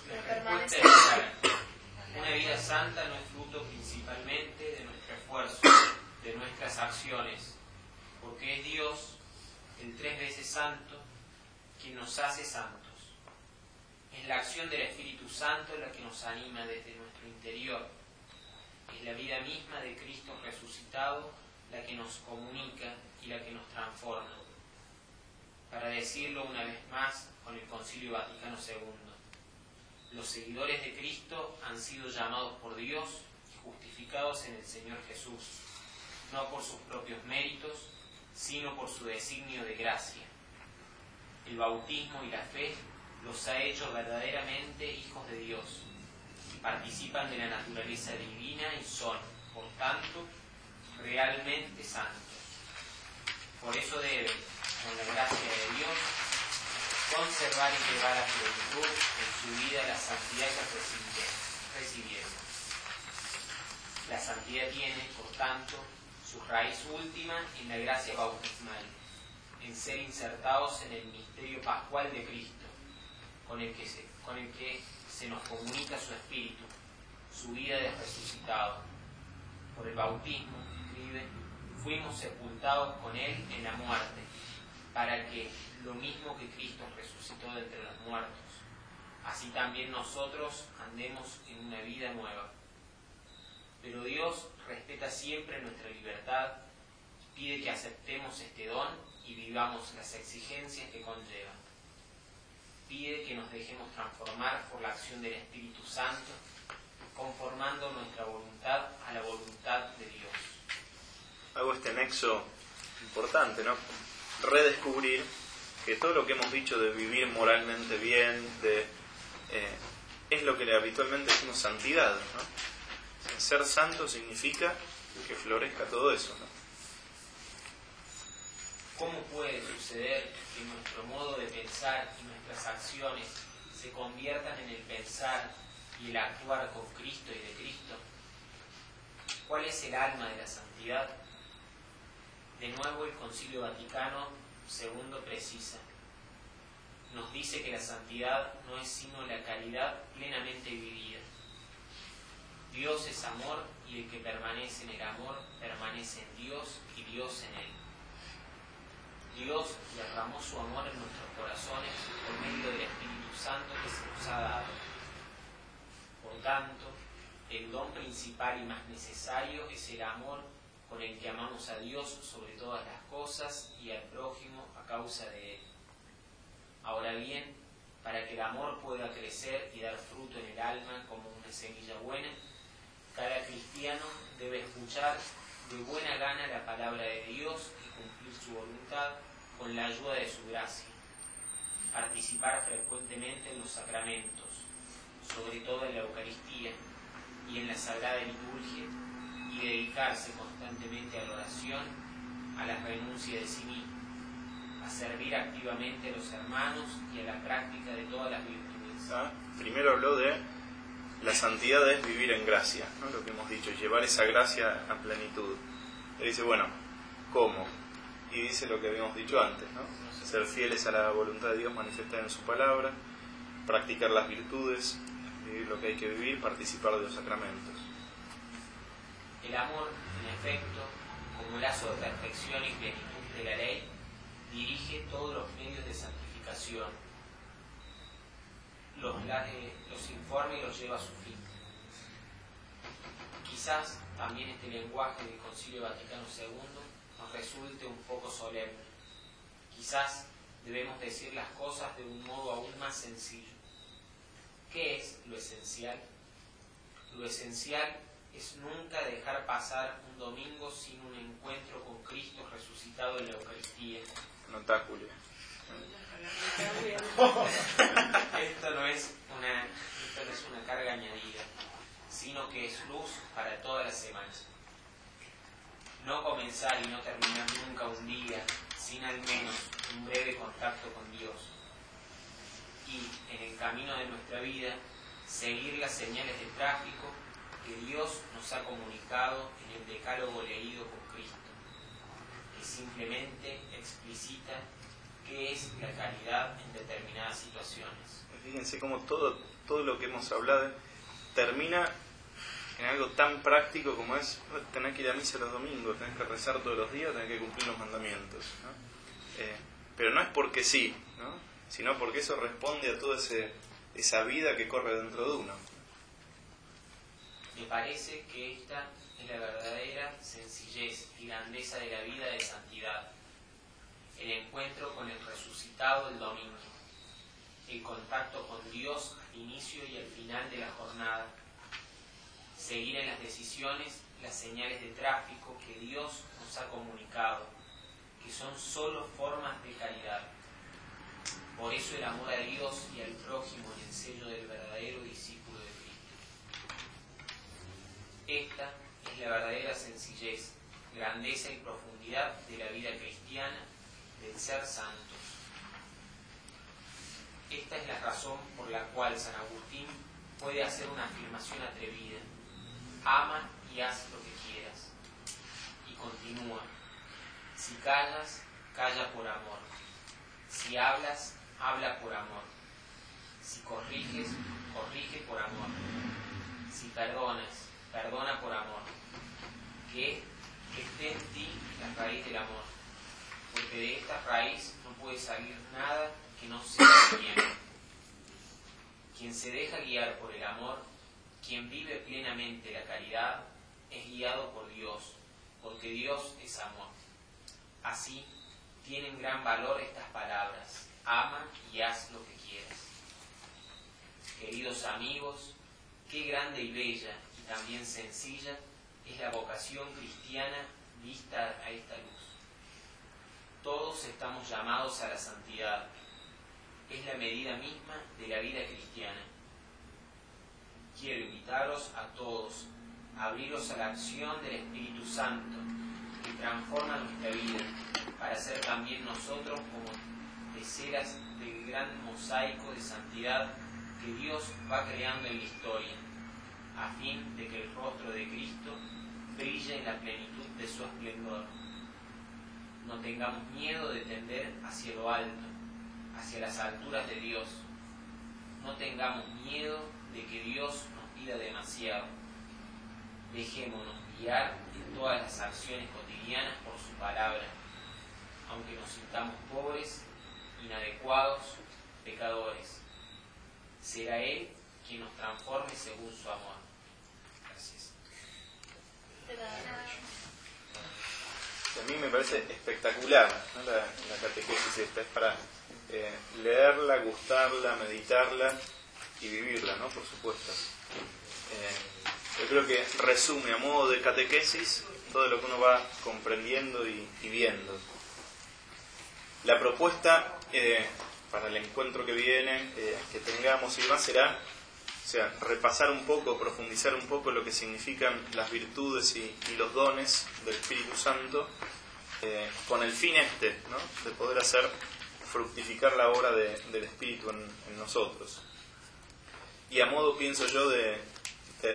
Una vida santa no es fruto principalmente de nuestro esfuerzo, de nuestras acciones, porque es Dios, el tres veces santo, quien nos hace santos. Es la acción del Espíritu Santo la que nos anima desde nuestro interior. Es la vida misma de Cristo resucitado la que nos comunica y la que nos transforma. Para decirlo una vez más con el Concilio Vaticano segundo, los seguidores de Cristo han sido llamados por Dios y justificados en el Señor Jesús, no por sus propios méritos, sino por su designio de gracia. El bautismo y la fe los ha hecho verdaderamente hijos de Dios, y participan de la naturaleza divina y son, por tanto, realmente santos. Por eso deben, con la gracia de Dios, conservar y llevar a plenitud en su vida la santidad que recibieron. La santidad tiene, por tanto, su raíz última en la gracia bautismal, en ser insertados en el misterio pascual de Cristo, con el que se, con el que se nos comunica su espíritu, su vida de resucitado. Por el bautismo, escribe, fuimos sepultados con Él en la muerte, para que, lo mismo que Cristo resucitó de entre los muertos, así también nosotros andemos en una vida nueva. Pero Dios respeta siempre nuestra libertad y pide que aceptemos este don y vivamos las exigencias que conlleva. pide que nos dejemos transformar por la acción del Espíritu Santo, conformando nuestra voluntad a la voluntad de Dios. Hago este nexo importante, ¿no? Redescubrir que todo lo que hemos dicho de vivir moralmente bien, de eh, es lo que habitualmente decimos santidad, ¿no? Ser santo significa que florezca todo eso, ¿no? ¿Cómo puede suceder que nuestro modo de pensar y nuestras acciones se conviertan en el pensar y el actuar con Cristo y de Cristo? ¿Cuál es el alma de la santidad? De nuevo el Concilio Vaticano segundo precisa. Nos dice que la santidad no es sino la caridad plenamente vivida. Dios es amor y el que permanece en el amor permanece en Dios y Dios en él. Dios derramó su amor en nuestros corazones por medio del Espíritu Santo que se nos ha dado. Por tanto, el don principal y más necesario es el amor con el que amamos a Dios sobre todas las cosas y al prójimo a causa de Él. Ahora bien, para que el amor pueda crecer y dar fruto en el alma como una semilla buena, cada cristiano debe escuchar de buena gana la palabra de Dios y cumplir su voluntad con la ayuda de su gracia, participar frecuentemente en los sacramentos, sobre todo en la Eucaristía y en la Sagrada Liturgia, y dedicarse constantemente a la oración, a la renuncia de sí mismo, a servir activamente a los hermanos y a la práctica de todas las virtudes. ¿Ah? Primero habló de la santidad es vivir en gracia, ¿no? Lo que hemos dicho, llevar esa gracia a plenitud. Él dice, bueno, ¿cómo? Y dice lo que habíamos dicho antes, ¿no? Ser fieles a la voluntad de Dios manifestada en su palabra, practicar las virtudes, vivir lo que hay que vivir, participar de los sacramentos. El amor, en efecto, como lazo de perfección y plenitud de la ley, dirige todos los medios de santificación, los, eh, los informa y los lleva a su fin. Quizás también este lenguaje del Concilio Vaticano segundo nos resulte un poco solemne. Quizás debemos decir las cosas de un modo aún más sencillo. ¿Qué es lo esencial? Lo esencial es nunca dejar pasar un domingo sin un encuentro con Cristo resucitado en la Eucaristía. Notá, Julia. Esto no es una, esto no es una carga añadida, sino que es luz para toda la semana. No comenzar y no terminar nunca un día sin al menos un breve contacto con Dios. Y en el camino de nuestra vida, seguir las señales de tráfico que Dios nos ha comunicado en el decálogo leído con Cristo, que simplemente explicita qué es la caridad en determinadas situaciones. Fíjense cómo todo, todo lo que hemos hablado termina en algo tan práctico como es tener que ir a misa los domingos, tener que rezar todos los días, tener que cumplir los mandamientos, ¿no? Eh, pero no es porque sí, ¿no? Sino porque eso responde a toda ese, esa vida que corre dentro de uno. Me parece que esta es la verdadera sencillez y grandeza de la vida de santidad. El encuentro con el resucitado el domingo, el contacto con Dios al inicio y al final de la jornada, seguir en las decisiones las señales de tráfico que Dios nos ha comunicado, que son solo formas de caridad. Por eso el amor a Dios y al prójimo es el sello del verdadero discípulo de Cristo. Esta es la verdadera sencillez, grandeza y profundidad de la vida cristiana, del ser santos. Esta es la razón por la cual San Agustín puede hacer una afirmación atrevida: ama y haz lo que quieras. Y continúa: si callas, calla por amor. Si hablas, habla por amor. Si corriges, corrige por amor. Si perdonas, perdona por amor. Que esté en ti la raíz del amor, porque de esta raíz no puede salir nada que no sea bien. Quien se deja guiar por el amor, quien vive plenamente la caridad, es guiado por Dios, porque Dios es amor. Así, tienen gran valor estas palabras: ama y haz lo que quieras. Queridos amigos, qué grande y bella y también sencilla es la vocación cristiana vista a esta luz. Todos estamos llamados a la santidad. Es la medida misma de la vida cristiana. Quiero invitaros a todos a abriros a la acción del Espíritu Santo que transforma nuestra vida para ser también nosotros como teceras del gran mosaico de santidad que Dios va creando en la historia, a fin de que el rostro de Cristo brille en la plenitud de su esplendor. No tengamos miedo de tender hacia lo alto, hacia las alturas de Dios. No tengamos miedo de que Dios nos pida demasiado. Dejémonos guiar en todas las acciones cotidianas por su palabra, aunque nos sintamos pobres, inadecuados, pecadores. Será Él quien nos transforme según su amor. Gracias. A mí me parece espectacular, ¿no? la, la catequesis esta. Es para eh, leerla, gustarla, meditarla y vivirla, ¿no? Por supuesto. Eh, yo creo que resume a modo de catequesis todo lo que uno va comprendiendo y, y viendo. La propuesta eh, para el encuentro que viene, eh, que tengamos y demás, será, o sea, repasar un poco, profundizar un poco lo que significan las virtudes y, y los dones del Espíritu Santo, eh, con el fin este, ¿no? De poder hacer fructificar la obra de, del Espíritu en, en nosotros. Y a modo, pienso yo, de